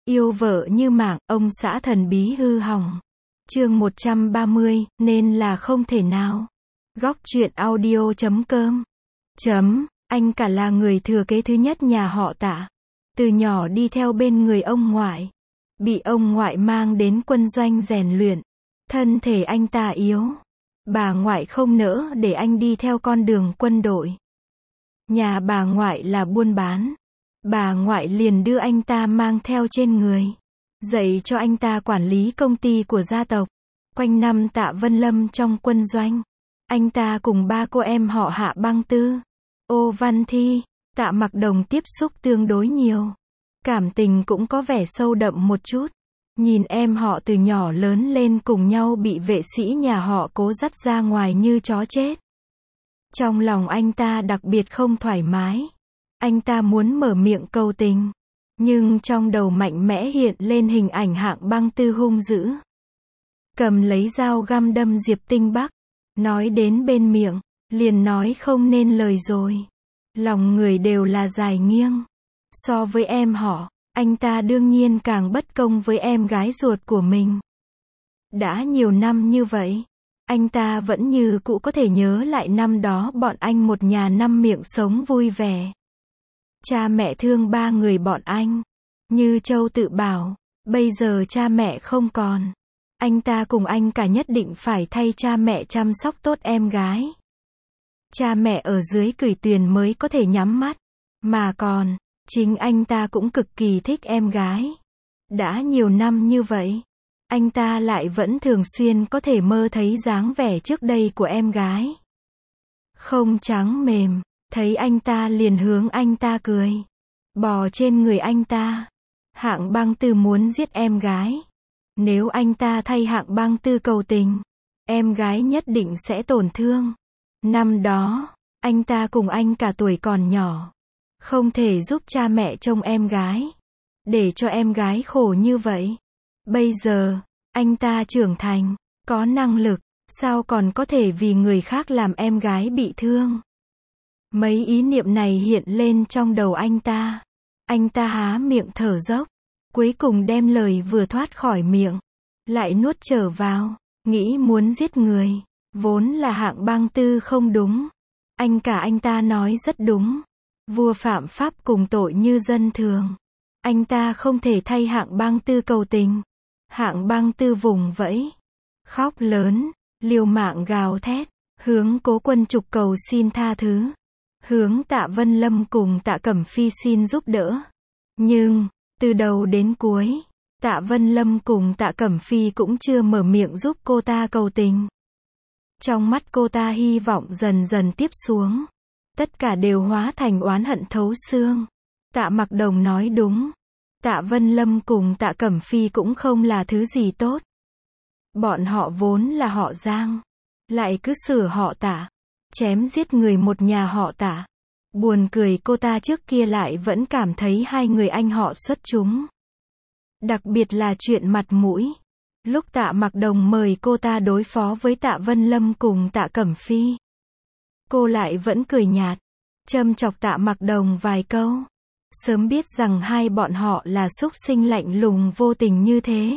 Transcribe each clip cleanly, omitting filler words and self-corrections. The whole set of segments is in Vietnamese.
Yêu vợ như mạng, ông xã thần bí hư hỏng. Chương 130, nên là không thể nào. Góc truyện audio.com. Anh cả là người thừa kế thứ nhất nhà họ Tạ. Từ nhỏ đi theo bên người ông ngoại. Bị ông ngoại mang đến quân doanh rèn luyện. Thân thể anh ta yếu. Bà ngoại không nỡ để anh đi theo con đường quân đội. Nhà bà ngoại là buôn bán. Bà ngoại liền đưa anh ta mang theo trên người. Dạy cho anh ta quản lý công ty của gia tộc. Quanh năm Tạ Vân Lâm trong quân doanh. Anh ta cùng ba cô em họ Hạ Băng Tư, Ô Văn Thi, Tạ Mặc Đồng tiếp xúc tương đối nhiều. Cảm tình cũng có vẻ sâu đậm một chút. Nhìn em họ từ nhỏ lớn lên cùng nhau bị vệ sĩ nhà họ Cố dắt ra ngoài như chó chết. Trong lòng anh ta đặc biệt không thoải mái. Anh ta muốn mở miệng cầu tình. Nhưng trong đầu mạnh mẽ hiện lên hình ảnh Hạng Băng Tư hung dữ. Cầm lấy dao găm đâm Diệp Tinh Bắc. Nói đến bên miệng, liền nói không nên lời rồi. Lòng người đều là dài nghiêng. So với em họ, anh ta đương nhiên càng bất công với em gái ruột của mình. Đã nhiều năm như vậy, anh ta vẫn như cũ có thể nhớ lại năm đó bọn anh một nhà năm miệng sống vui vẻ. Cha mẹ thương ba người bọn anh. Như Châu tự bảo, bây giờ cha mẹ không còn. Anh ta cùng anh cả nhất định phải thay cha mẹ chăm sóc tốt em gái. Cha mẹ ở dưới Cửi Tuyền mới có thể nhắm mắt. Mà còn, chính anh ta cũng cực kỳ thích em gái. Đã nhiều năm như vậy, anh ta lại vẫn thường xuyên có thể mơ thấy dáng vẻ trước đây của em gái. Không trắng mềm, thấy anh ta liền hướng anh ta cười. Bò trên người anh ta. Hạng Băng Tư muốn giết em gái. Nếu anh ta thay Hạng Băng Tư cầu tình, em gái nhất định sẽ tổn thương. Năm đó, anh ta cùng anh cả tuổi còn nhỏ. Không thể giúp cha mẹ trông em gái. Để cho em gái khổ như vậy. Bây giờ, anh ta trưởng thành, có năng lực, sao còn có thể vì người khác làm em gái bị thương. Mấy ý niệm này hiện lên trong đầu anh ta. Anh ta há miệng thở dốc. Cuối cùng đem lời vừa thoát khỏi miệng. Lại nuốt trở vào. Nghĩ muốn giết người. Vốn là Hạng Băng Tư không đúng. Anh cả anh ta nói rất đúng. Vua phạm pháp cùng tội như dân thường. Anh ta không thể thay Hạng Băng Tư cầu tình. Hạng Băng Tư vùng vẫy. Khóc lớn. Liều mạng gào thét. Hướng Cố Quân Trục cầu xin tha thứ. Hướng Tạ Vân Lâm cùng Tạ Cẩm Phi xin giúp đỡ. Nhưng, từ đầu đến cuối, Tạ Vân Lâm cùng Tạ Cẩm Phi cũng chưa mở miệng giúp cô ta cầu tình. Trong mắt cô ta hy vọng dần dần tiếp xuống. Tất cả đều hóa thành oán hận thấu xương. Tạ Mặc Đồng nói đúng. Tạ Vân Lâm cùng Tạ Cẩm Phi cũng không là thứ gì tốt. Bọn họ vốn là họ Giang. Lại cứ sửa họ Tạ. Chém giết người một nhà họ Tạ. Buồn cười cô ta trước kia lại vẫn cảm thấy hai người anh họ xuất chúng. Đặc biệt là chuyện mặt mũi. Lúc Tạ Mặc Đồng mời cô ta đối phó với Tạ Vân Lâm cùng Tạ Cẩm Phi. Cô lại vẫn cười nhạt. Châm chọc Tạ Mặc Đồng vài câu. Sớm biết rằng hai bọn họ là súc sinh lạnh lùng vô tình như thế.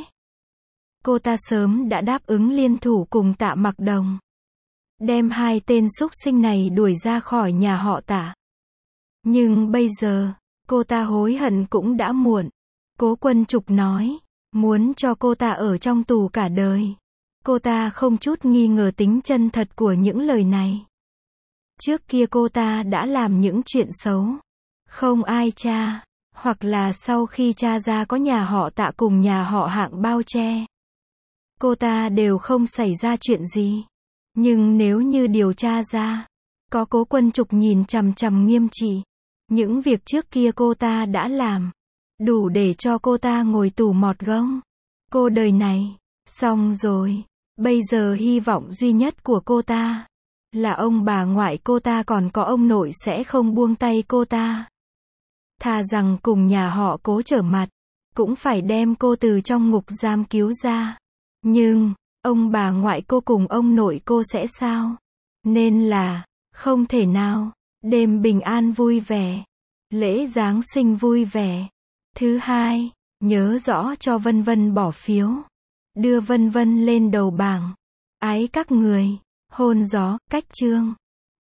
Cô ta sớm đã đáp ứng liên thủ cùng Tạ Mặc Đồng. Đem hai tên súc sinh này đuổi ra khỏi nhà họ Tạ. Nhưng bây giờ, cô ta hối hận cũng đã muộn. Cố Quân Trục nói, muốn cho cô ta ở trong tù cả đời. Cô ta không chút nghi ngờ tính chân thật của những lời này. Trước kia cô ta đã làm những chuyện xấu. Không ai tra, hoặc là sau khi tra ra có nhà họ Tạ cùng nhà họ Hạng bao che. Cô ta đều không xảy ra chuyện gì. Nhưng nếu như điều tra ra, có Cố Quân Trục nhìn chằm chằm nghiêm trị. Những việc trước kia cô ta đã làm, đủ để cho cô ta ngồi tù mọt gông. Cô đời này, xong rồi. Bây giờ hy vọng duy nhất của cô ta, là ông bà ngoại cô ta còn có ông nội sẽ không buông tay cô ta. Thà rằng cùng nhà họ Cố trở mặt, cũng phải đem cô từ trong ngục giam cứu ra. Nhưng, ông bà ngoại cô cùng ông nội cô sẽ sao? Nên là, không thể nào. Đêm bình an vui vẻ. Lễ Giáng sinh vui vẻ. Thứ hai, Nhớ rõ cho Vân Vân bỏ phiếu. Đưa Vân Vân lên đầu bảng. Ái các người. Hôn gió, cách chương.